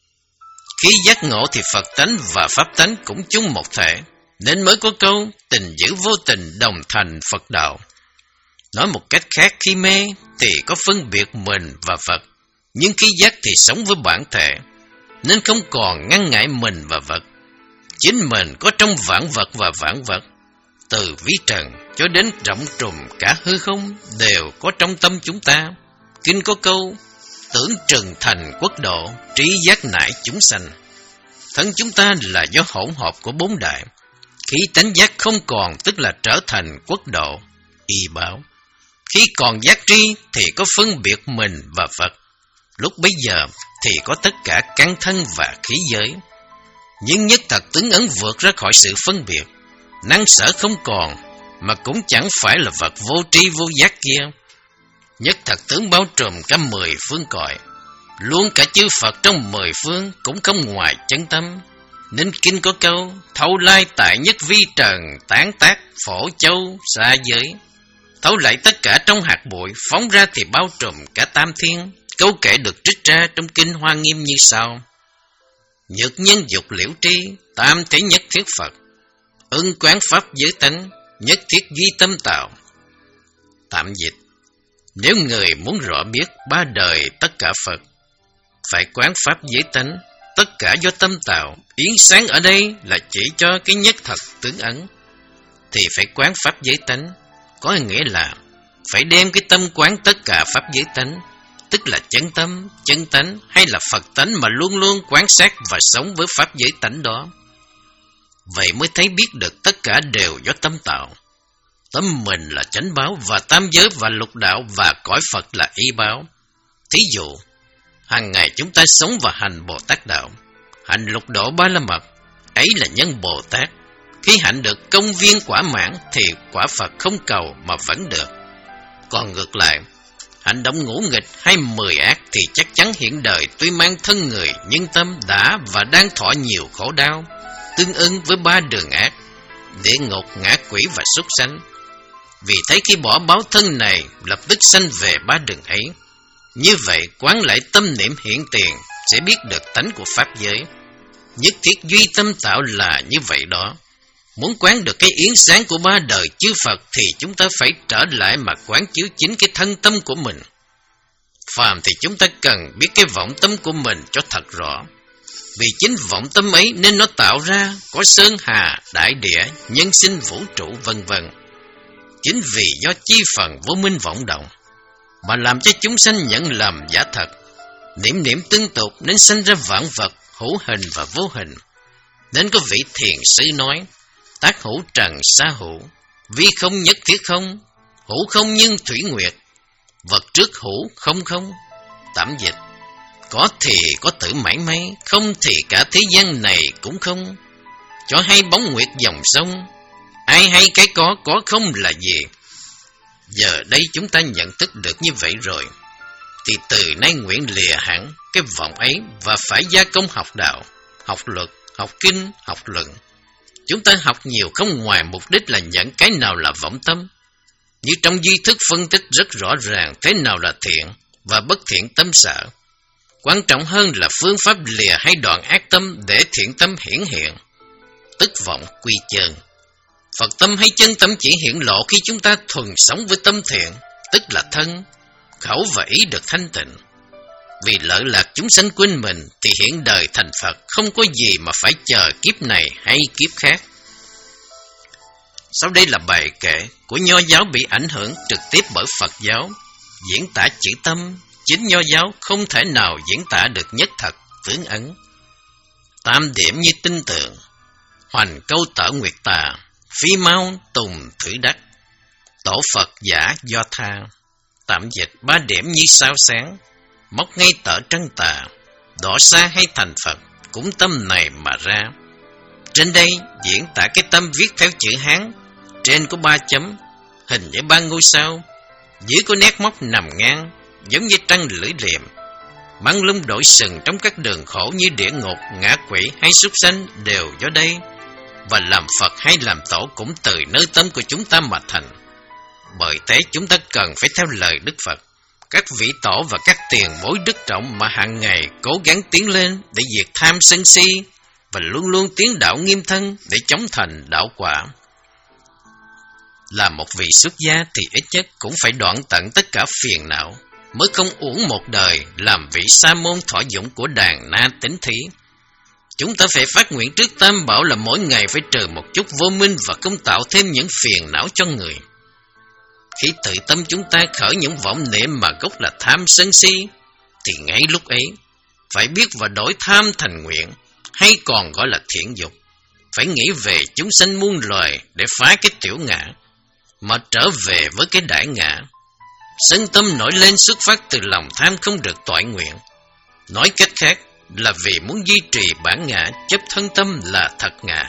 Khi giác ngộ thì Phật tánh và Pháp tánh cũng chung một thể, nên mới có câu tình giữ vô tình đồng thành Phật đạo. Nói một cách khác, khi mê thì có phân biệt mình và Phật, nhưng khi giác thì sống với bản thể, nên không còn ngăn ngại mình và vật. Chính mình có trong vạn vật và vạn vật, từ vi trần cho đến rộng trùm cả hư không đều có trong tâm chúng ta. Kinh có câu tưởng trừng thành quốc độ, trí giác nại chúng sanh. Thân chúng ta là do hỗn hợp của bốn đại. Khi tánh giác không còn tức là trở thành quốc độ, y báo. Khi còn giác tri thì có phân biệt mình và Phật. Lúc bấy giờ thì có tất cả căn thân và khí giới. Nhưng nhất thật tướng ấn vượt ra khỏi sự phân biệt. Năng sở không còn, mà cũng chẳng phải là vật vô tri vô giác kia. Nhất thật tướng bao trùm cả mười phương cõi, luôn cả chư Phật trong mười phương cũng không ngoài chân tâm. Nên kinh có câu thâu lai tại nhất vi trần, tán tác phổ châu xa giới. Thấu lại tất cả trong hạt bụi, phóng ra thì bao trùm cả tam thiên. Câu kệ được trích ra trong kinh Hoa Nghiêm như sau: nhược nhân dục liễu tri, tam thế nhất thiết Phật. Ưng quán pháp giới tánh, nhất thiết duy tâm tạo. Tạm dịch: nếu người muốn rõ biết ba đời tất cả Phật, phải quán pháp giới tánh, tất cả do tâm tạo. Yến sáng ở đây là chỉ cho cái nhất thật tướng ấn. Thì phải quán pháp giới tánh, có nghĩa là phải đem cái tâm quán tất cả pháp giới tánh, tức là chân tâm, chân tánh hay là Phật tánh mà luôn luôn quan sát và sống với pháp giới tánh đó. Vậy mới thấy biết được tất cả đều do tâm tạo. Tâm mình là chánh báo và tam giới và lục đạo và cõi Phật là y báo. Thí dụ, hàng ngày chúng ta sống và hành Bồ Tát đạo, hành lục độ ba la mật, ấy là nhân Bồ Tát. Khi hạnh được công viên quả mãn thì quả Phật không cầu mà vẫn được. Còn ngược lại, hành động ngũ nghịch hay mười ác thì chắc chắn hiện đời tuy mang thân người nhưng tâm đã và đang thọ nhiều khổ đau, tương ưng với ba đường ác, địa ngục, ngã quỷ và súc sanh. Vì thế khi bỏ báo thân này lập tức sanh về ba đường ấy. Như vậy quán lại tâm niệm hiện tiền sẽ biết được tánh của pháp giới. Nhất thiết duy tâm tạo là như vậy đó. Muốn quán được cái yến sáng của ba đời chư Phật thì chúng ta phải trở lại mà quán chiếu chính cái thân tâm của mình. Phàm thì chúng ta cần biết cái vọng tâm của mình cho thật rõ. Vì chính vọng tâm ấy nên nó tạo ra có sơn hà, đại địa, nhân sinh, vũ trụ vân vân. Chính vì do chi phần vô minh vọng động mà làm cho chúng sanh nhận lầm giả thật, niệm niệm tương tục nên sanh ra vạn vật hữu hình và vô hình. Nên có vị thiền sư nói: tác hữu trần sa hữu, vi không nhất thiết không, hữu không nhưng thủy nguyệt, vật trước hữu không không. Tạm dịch: có thì có tử mãi may, không thì cả thế gian này cũng không. Cho hay bóng nguyệt dòng sông, ai hay cái có, có không là gì. Giờ đây chúng ta nhận thức được như vậy rồi, thì từ nay nguyện lìa hẳn cái vọng ấy và phải gia công học đạo, học luật, học kinh, học luận. Chúng ta học nhiều không ngoài mục đích là nhận cái nào là vọng tâm. Như trong duy thức phân tích rất rõ ràng thế nào là thiện và bất thiện tâm sở. Quan trọng hơn là phương pháp lìa hay đoạn ác tâm để thiện tâm hiển hiện, tức vọng quy chân. Phật tâm hay chân tâm chỉ hiển lộ khi chúng ta thuần sống với tâm thiện, tức là thân, khẩu và ý được thanh tịnh. Vì lợi lạc chúng sanh quên mình thì hiện đời thành Phật không có gì mà phải chờ kiếp này hay kiếp khác. Sau đây là bài kệ của Nho giáo bị ảnh hưởng trực tiếp bởi Phật giáo, diễn tả chữ tâm. Chính Nho giáo không thể nào diễn tả được nhất thật tướng ấn. Tam điểm như tinh tượng, hoành câu tở nguyệt tà, phi mau tùng thử đắc, tổ Phật giả do tha. Tạm dịch: ba điểm như sao sáng, móc ngay tở trăng tà, đỏ xa hay thành Phật cũng tâm này mà ra. Trên đây diễn tả cái tâm viết theo chữ Hán, trên có ba chấm, hình như ba ngôi sao, dưới có nét móc nằm ngang, giống như trăng lưỡi liềm, băng lung đổi sừng trong các đường khổ như địa ngục, ngạ quỷ hay súc sanh đều do đây. Và làm Phật hay làm tổ cũng từ nơi tâm của chúng ta mà thành. Bởi thế chúng ta cần phải theo lời Đức Phật, các vị tổ và các tiền bối đức trọng mà hàng ngày cố gắng tiến lên để diệt tham sân si và luôn luôn tiến đạo nghiêm thân để chống thành đạo quả. Là một vị xuất gia thì ít nhất cũng phải đoạn tận tất cả phiền não, mới không uổng một đời làm vị sa môn thọ dụng của đàn na tính thí. Chúng ta phải phát nguyện trước Tam Bảo là mỗi ngày phải trừ một chút vô minh và không tạo thêm những phiền não cho người. Khi tự tâm chúng ta khởi những vọng niệm mà gốc là tham sân si, thì ngay lúc ấy phải biết và đổi tham thành nguyện, hay còn gọi là thiện dục. Phải nghĩ về chúng sanh muôn loài để phá cái tiểu ngã, mà trở về với cái đại ngã. Sân tâm nổi lên xuất phát từ lòng tham không được toại nguyện. Nói cách khác là vì muốn duy trì bản ngã, chấp thân tâm là thật ngã.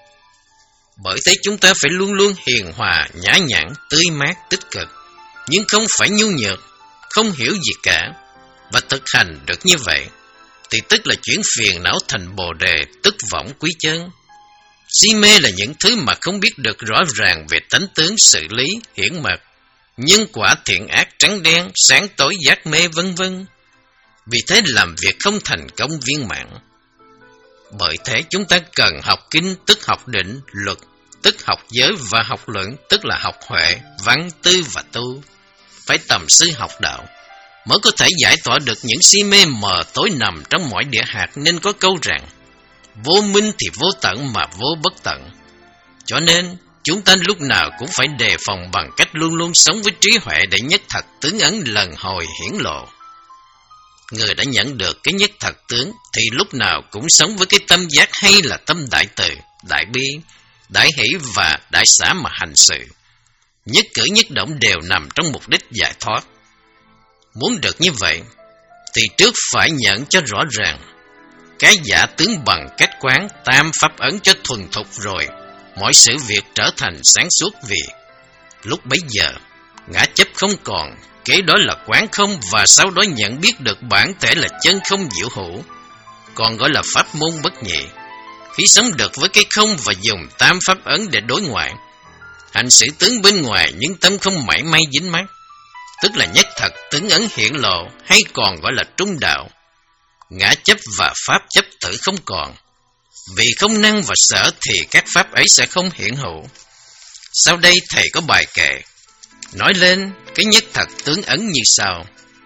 Bởi thế chúng ta phải luôn luôn hiền hòa, nhã nhặn, tươi mát, tích cực, nhưng không phải nhu nhược, không hiểu gì cả. Và thực hành được như vậy thì tức là chuyển phiền não thành bồ đề, tức vọng quý chân. Si mê là những thứ mà không biết được rõ ràng về tánh tướng, sự lý, hiển mật, nhân quả thiện ác, trắng đen, sáng tối, giác mê vân vân. Vì thế làm việc không thành công viên mãn. Bởi thế chúng ta cần học kinh, tức học định, luật, tức học giới, và học luận, tức là học huệ, văn, tư và tu. Phải tầm sư học đạo mới có thể giải tỏa được những si mê mờ tối nằm trong mọi địa hạt. Nên có câu rằng vô minh thì vô tận mà vô bất tận. Cho nên chúng ta lúc nào cũng phải đề phòng bằng cách luôn luôn sống với trí huệ để nhất thật tướng ấn lần hồi hiển lộ. Người đã nhận được cái nhất thật tướng thì lúc nào cũng sống với cái tâm giác hay là tâm đại từ, đại bi, đại hỷ và đại xả mà hành sự. Nhất cử nhất động đều nằm trong mục đích giải thoát. Muốn được như vậy thì trước phải nhận cho rõ ràng cái giả tướng bằng cách quán tam pháp ấn cho thuần thục, rồi mọi sự việc trở thành sáng suốt. Vì lúc bấy giờ ngã chấp không còn, kế đó là quán không, và sau đó nhận biết được bản thể là chân không diệu hữu, còn gọi là pháp môn bất nhị. Khi sống được với cái không và dùng tam pháp ấn để đối ngoại, hành xử tướng bên ngoài nhưng tâm không mảy may dính mắc, tức là nhất thật tướng ấn hiển lộ, hay còn gọi là trung đạo. Ngã chấp và pháp chấp tự không còn. Vì không năng và sở thì các pháp ấy sẽ không hiện hữu. Sau đây thầy có bài kệ nói lên cái nhất thật tướng ấn như sau: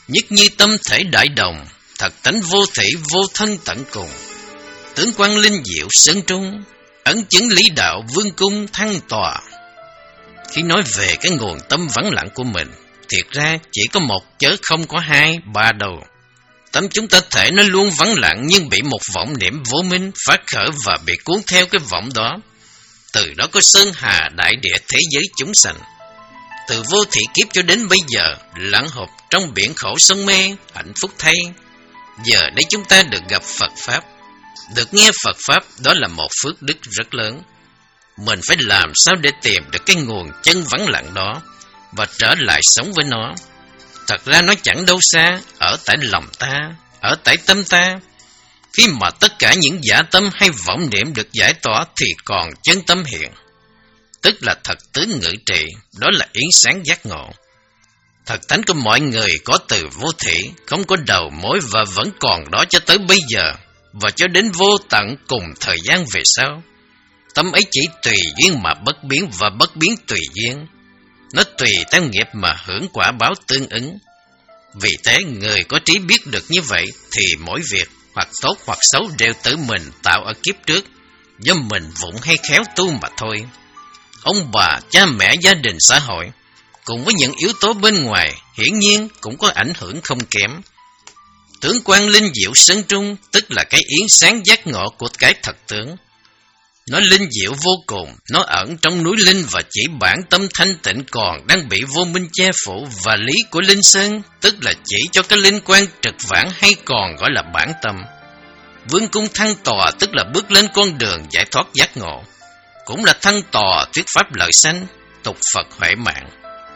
nhất như tâm thể đại đồng, thật tánh vô thể vô thân tận cùng. Tướng quan linh diệu sơn trung, ấn chứng lý đạo vương cung thăng tòa. Khi nói về cái nguồn tâm vắng lặng của mình, thiệt ra chỉ có một chớ không có hai, ba đâu. Tâm chúng ta thể nó luôn vắng lặng, nhưng bị một vọng niệm vô minh phát khởi và bị cuốn theo cái vọng đó. Từ đó có sơn hà đại địa thế giới chúng sanh. Từ vô thị kiếp cho đến bây giờ, lặng hộp trong biển khổ sông mê, hạnh phúc thay. Giờ đây chúng ta được gặp Phật Pháp, được nghe Phật Pháp, đó là một phước đức rất lớn. Mình phải làm sao để tìm được cái nguồn chân vắng lặng đó và trở lại sống với nó. Thật ra nó chẳng đâu xa, ở tại lòng ta, ở tại tâm ta. Khi mà tất cả những giả tâm hay vọng niệm được giải tỏa thì còn chân tâm hiện, tức là thật tướng ngự trị, đó là yến sáng giác ngộ. Thật tánh của mọi người có từ vô thị, không có đầu mối và vẫn còn đó cho tới bây giờ và cho đến vô tận cùng thời gian về sau. Tâm ấy chỉ tùy duyên mà bất biến và bất biến tùy duyên. Nó tùy theo nghiệp mà hưởng quả báo tương ứng. Vì thế người có trí biết được như vậy thì mỗi việc hoặc tốt hoặc xấu đều tự mình tạo ở kiếp trước, do mình vụng hay khéo tu mà thôi. Ông bà, cha mẹ, gia đình, xã hội cùng với những yếu tố bên ngoài hiển nhiên cũng có ảnh hưởng không kém. Tướng quan linh diệu sơn trung, tức là cái yến sáng giác ngộ của cái thật tướng. Nó linh diệu vô cùng, nó ẩn trong núi linh và chỉ bản tâm thanh tịnh còn đang bị vô minh che phủ, và lý của linh sơn, tức là chỉ cho cái linh quan trực vãng hay còn gọi là bản tâm. Vương cung thăng tòa, tức là bước lên con đường giải thoát giác ngộ, cũng là thăng tòa thuyết pháp lợi sanh, tục Phật huệ mạng.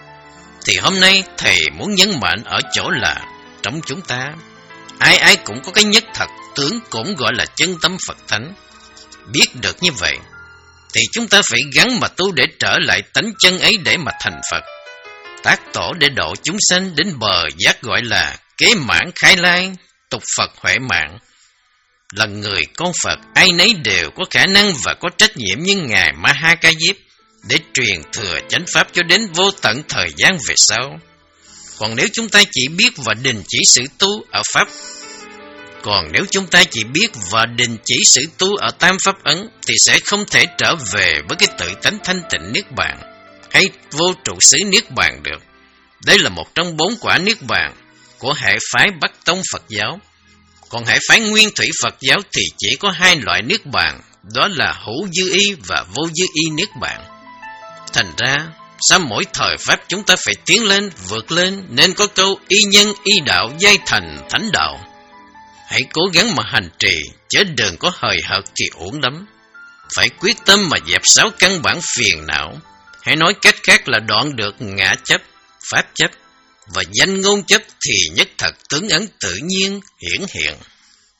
Thì hôm nay thầy muốn nhấn mạnh ở chỗ là trong chúng ta, ai ai cũng có cái nhất thật tướng, cũng gọi là chân tâm Phật thánh. Biết được như vậy thì chúng ta phải gắng mà tu để trở lại tánh chân ấy để mà thành Phật, tác tổ để độ chúng sanh đến bờ giác, gọi là kế mãn khai lai, tục Phật huệ mạng. Là người con Phật, ai nấy đều có khả năng và có trách nhiệm như Ngài Ma Ha Ca Diếp để truyền thừa chánh pháp cho đến vô tận thời gian về sau. Còn nếu chúng ta chỉ biết và đình chỉ sự tu ở Pháp Còn nếu chúng ta chỉ biết và đình chỉ sự tu ở tam pháp ấn thì sẽ không thể trở về với cái tự tánh thanh tịnh niết bàn hay vô trụ xứ niết bàn được. Đây là một trong bốn quả niết bàn của hệ phái Bắc Tông Phật giáo. Còn hệ phái Nguyên Thủy Phật giáo thì chỉ có hai loại niết bàn, đó là hữu dư y và vô dư y niết bàn. Thành ra, sau mỗi thời pháp chúng ta phải tiến lên, vượt lên, nên có câu y nhân y đạo giai thành thánh đạo. Hãy cố gắng mà hành trì, chứ đừng có hời hợt thì uổng lắm. Phải quyết tâm mà dẹp sáu căn bản phiền não. Hãy nói cách khác là đoạn được ngã chấp, pháp chấp và danh ngôn chấp thì nhất thật tướng ấn tự nhiên hiển hiện.